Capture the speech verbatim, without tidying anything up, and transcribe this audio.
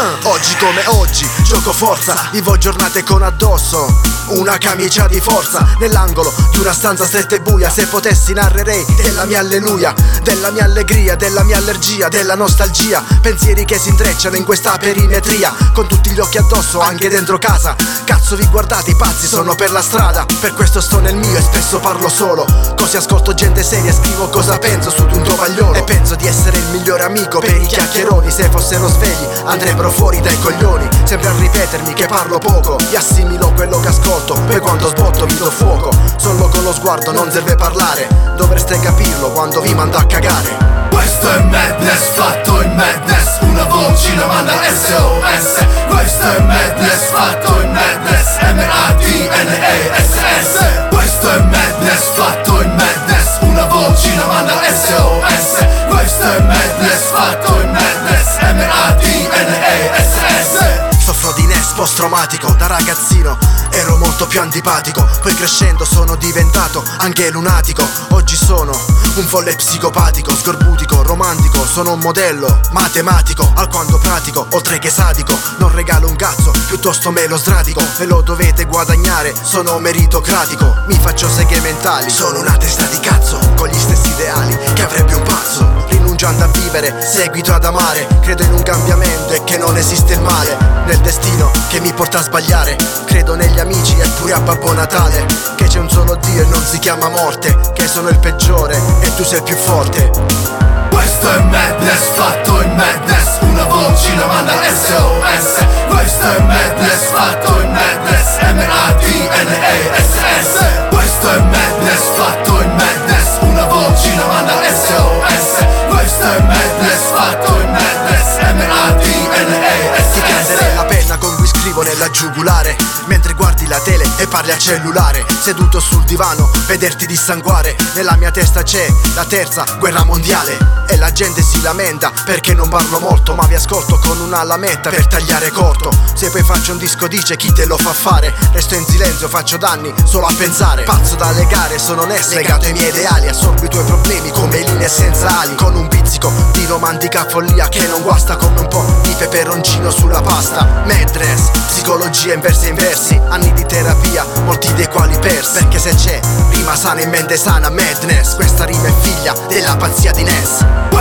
uh, Oggi come oggi, gioco forza, vivo giornate con addosso una camicia di forza. Nell'angolo di una stanza stretta e buia, se potessi narrerei della mia alleluia, della mia allegria, della mia allergia, della nostalgia. Pensieri che si intrecciano in questa perimetria, con tutti gli occhi addosso anche dentro casa. Cazzo vi guardate, i pazzi sono per la strada. Per questo sto nel mio e spesso parlo solo, così ascolto gente seria e scrivo cosa penso su di un tovagliolo. E penso di essere il migliore amico per i chiacchieroni. Se fossero svegli andrebbero fuori dai coglioni. Sempre a ripetermi che parlo poco, e assimilo quello che ascolto, poi quando sbotto vi do fuoco. Solo con lo sguardo non serve parlare, dovreste capirlo quando vi mando a cagare. Questo è madness, fatto in madness, una vocina manda S O S. Questo è madness, fatto in madness, M A D N E S S. Questo è madness, fatto in madness, una vocina manda S O S. Questo è madness, fatto in madness, M A D N E S S. Soffro di N E S post-traumatico, da ragazzino ero molto più antipatico, poi crescendo sono diventato anche lunatico. Oggi sono un folle psicopatico, scorbutico, romantico, sono un modello matematico, alquanto pratico, oltre che sadico. Non regalo un cazzo, piuttosto me lo sradico, ve lo dovete guadagnare, sono meritocratico. Mi faccio seghe mentali, sono una testa di cazzo, con gli stessi ideali che avrebbe un pazzo. Rinunciando a vivere, seguito ad amare, credo in un cambiamento e che non esiste il male. Nel destino che mi porta a sbagliare, credo negli amici e pure a Babbo Natale, che c'è un solo Dio e non si chiama morte, che sono il peggiore e tu sei il più forte. Questo è madness, fatto in madness, una vocina manda S O S. Questo è madness, fatto in madness, M A D N E S S. Questo è madness, fatto in madness, una vocina manda S O S. Questo è madness, fatto in madness, M A D N E S S. Ti prenderei la penna con cui scrivo nella giugulare, mentre guardi la tele e parli al cellulare. Seduto sul divano, vederti dissanguare. Nella mia testa c'è la terza guerra mondiale, e la gente si lamenta perché non parlo molto, ma vi ascolto con una lametta per tagliare corto. Se poi faccio un disco dice chi te lo fa fare, resto in silenzio, faccio danni solo a pensare. Pazzo da legare, sono onesto, legato ai miei ideali, assorbo i tuoi problemi come linee senza ali, con un pizzico di romantica follia che non guasta, come un po' di peperoncino sulla pasta. Madness, psicologia in versi e in versi, anni di terapia, molti dei quali persi. Perché se c'è rima sana in mente sana, madness, questa rima è figlia della pazzia di N E S.